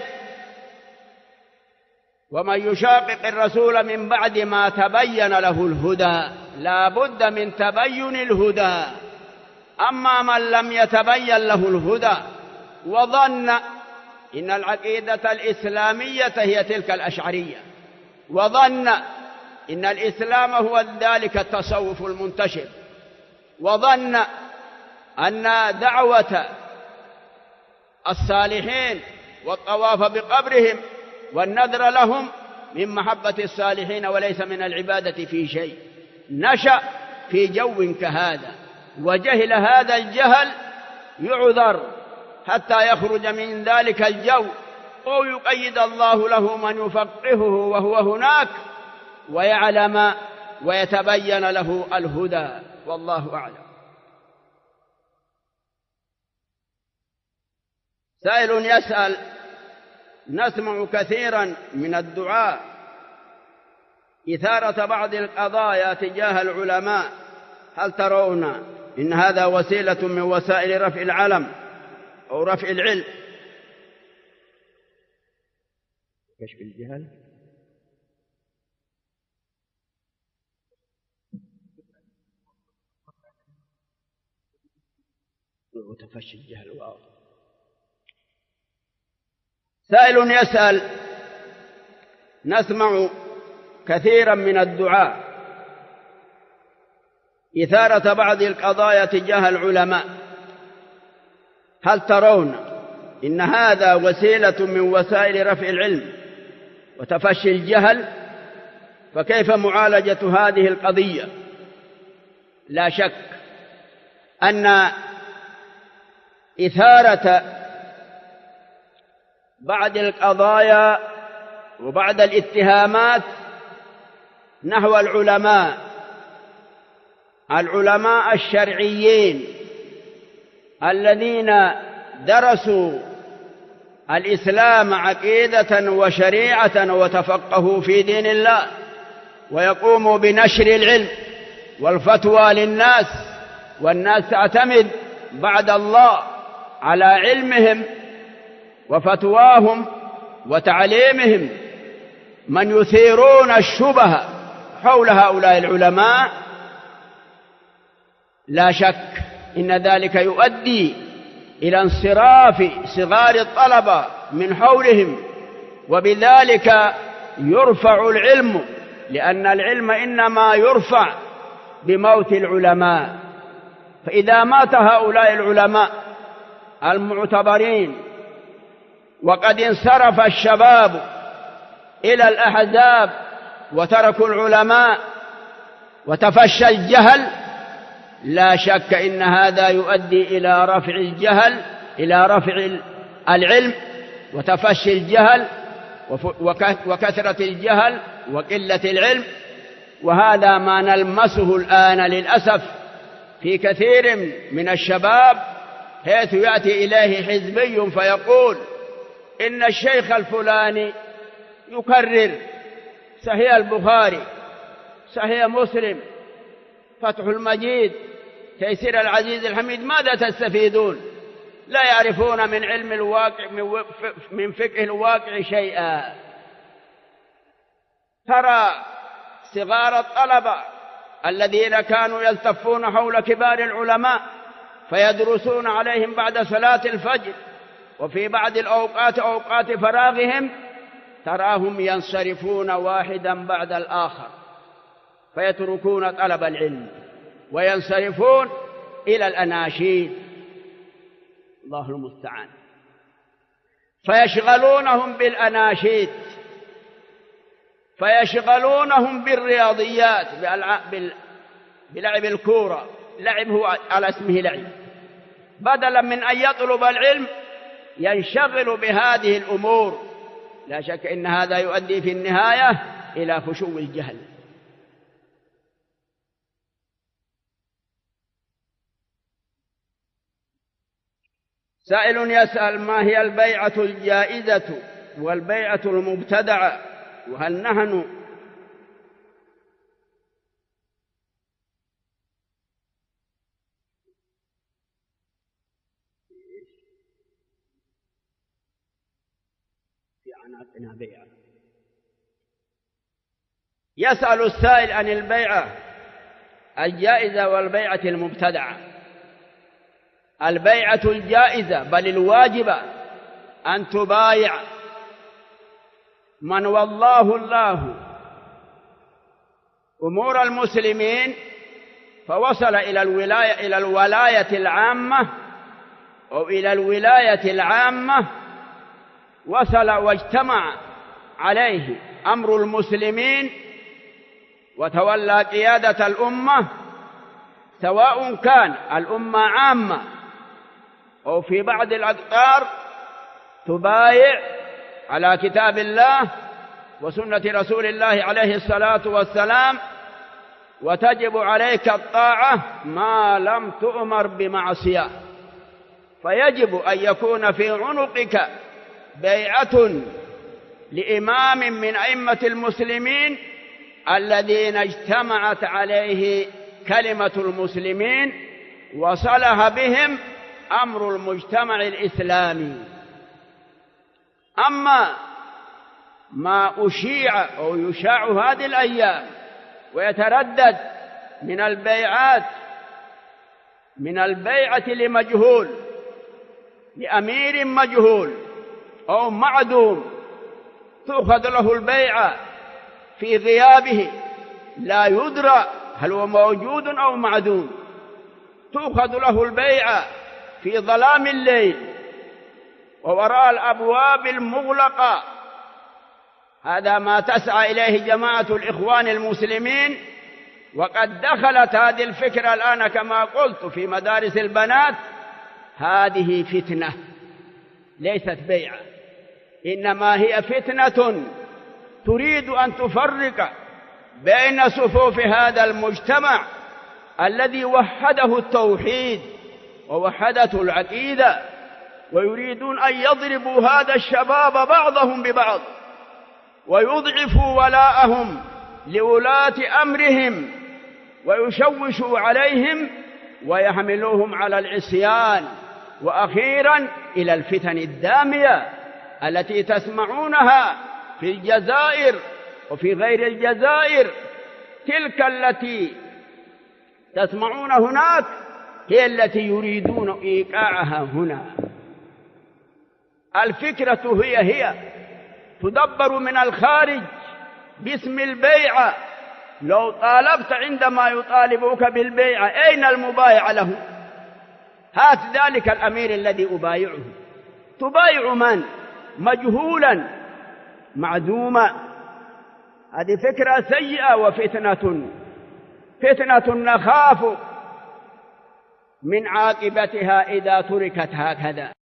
ومن يشاقق الرسول من بعد ما تبين له الهدى، لا بد من تبين الهدى. أما من لم يتبين له الهدى وظن إن العقيدة الإسلامية هي تلك الأشعرية، وظن إن الإسلام هو ذلك التصوف المنتشر، وظن أن دعوة الصالحين والطواف بقبرهم والنذر لهم من محبة الصالحين وليس من العبادة في شيء، نشأ في جو كهذا وجهل هذا الجهل يعذر حتى يخرج من ذلك الجو، أو يقيد الله له من يفقهه وهو هناك ويعلم ويتبين له الهدى، والله أعلم. سائل يسأل: نسمع كثيرا من الدعاء إثارة بعض القضايا تجاه العلماء، هل ترون إن هذا وسيلة من وسائل رفع العلم أو رفع العلم؟ كشف الجهل. وتفشي الجهل. سائل يسأل: نسمع كثيرا من الدعاء إثارة بعض القضايا تجاه العلماء، هل ترون إن هذا وسيلة من وسائل رفع العلم وتفشي الجهل؟ فكيف معالجة هذه القضية؟ لا شك أن إثارة بعض القضايا وبعض الاتهامات نحو العلماء الشرعيين الذين درسوا الإسلام عقيدة وشريعة وتفقهوا في دين الله ويقوموا بنشر العلم والفتوى للناس، والناس تعتمد بعد الله على علمهم وفتواهم وتعليمهم، من يثيرون الشبهة حول هؤلاء العلماء، لا شك إن ذلك يؤدي إلى انصراف صغار الطلبة من حولهم، وبذلك يرفع العلم، لأن العلم إنما يرفع بموت العلماء. فإذا مات هؤلاء العلماء المعتبرين وقد انصرف الشباب إلى الأحزاب وتركوا العلماء وتفشى الجهل، لا شك إن هذا يؤدي إلى رفع الجهل، إلى رفع العلم وتفشي الجهل وكثرة الجهل وقلة العلم. وهذا ما نلمسه الآن للأسف في كثير من الشباب، حيث يأتي إليه حزبي فيقول إن الشيخ الفلاني يكرر صحيح البخاري، صحيح مسلم، فتح المجيد، تيسير العزيز الحميد، ماذا تستفيدون؟ لا يعرفون من علم الواقع من فقه الواقع شيئا. ترى صغار الطلبة الذين كانوا يلتفون حول كبار العلماء فيدرسون عليهم بعد صلاة الفجر وفي بعض الأوقات أوقات فراغهم تراهم ينصرفون واحدا بعد الآخر فيتركون طلب العلم وينصرفون إلى الأناشيد، الله المستعان، فيشغلونهم بالأناشيد، فيشغلونهم بالرياضيات، بلعب الكورة، لعب هو على اسمه لعب، بدلا من أن يطلب العلم ينشغل بهذه الأمور. لا شك إن هذا يؤدي في النهاية إلى فشو الجهل. سائل يسأل: ما هي البيعة الجائزة والبيعة المبتدعة؟ وهل نحن في عناقنا بيعة؟ يسأل السائل عن البيعة الجائزة والبيعة المبتدعة. البيعة الجائزة بل الواجبة أن تبايع من والله الله أمور المسلمين فوصل إلى الولاية العامة أو إلى الولاية العامة، وصل واجتمع عليه أمر المسلمين وتولى قيادة الأمة، سواء كان الأمة عامة أو في بعض الأقطار، تبايع على كتاب الله وسنة رسول الله عليه الصلاة والسلام، وتجب عليك الطاعة ما لم تؤمر بمعصية. فيجب أن يكون في عنقك بيعة لإمام من أئمة المسلمين الذين اجتمعت عليه كلمة المسلمين وصلح بهم أمر المجتمع الإسلامي. أما ما أشيع أو يشاع هذه الأيام ويتردد من البيعات، من البيعة لمجهول، لأمير مجهول أو معدوم، تؤخذ له البيعة في غيابه لا يدرى هل هو موجود أو معدوم، تؤخذ له البيعة في ظلام الليل ووراء الأبواب المغلقة. هذا ما تسعى إليه جماعة الإخوان المسلمين، وقد دخلت هذه الفكرة الآن كما قلت في مدارس البنات. هذه فتنة ليست بيعة، إنما هي فتنة تريد أن تفرق بين صفوف هذا المجتمع الذي وحده التوحيد ووحدته العقيدة، ويريدون أن يضربوا هذا الشباب بعضهم ببعض ويضعفوا ولاءهم لولاة أمرهم ويشوشوا عليهم ويحملوهم على العصيان، وأخيرا إلى الفتن الدامية التي تسمعونها في الجزائر وفي غير الجزائر. تلك التي تسمعون هناك هي التي يريدون إيقاعها هنا. الفكرة هي تدبر من الخارج باسم البيعة. لو طالبت عندما يطالبوك بالبيعة أين المبايع له؟ هات ذلك الأمير الذي أبايعه. تبايع من؟ مجهولا معدوما. هذه فكرة سيئة وفتنة نخاف من عاقبتها إذا تركت هكذا.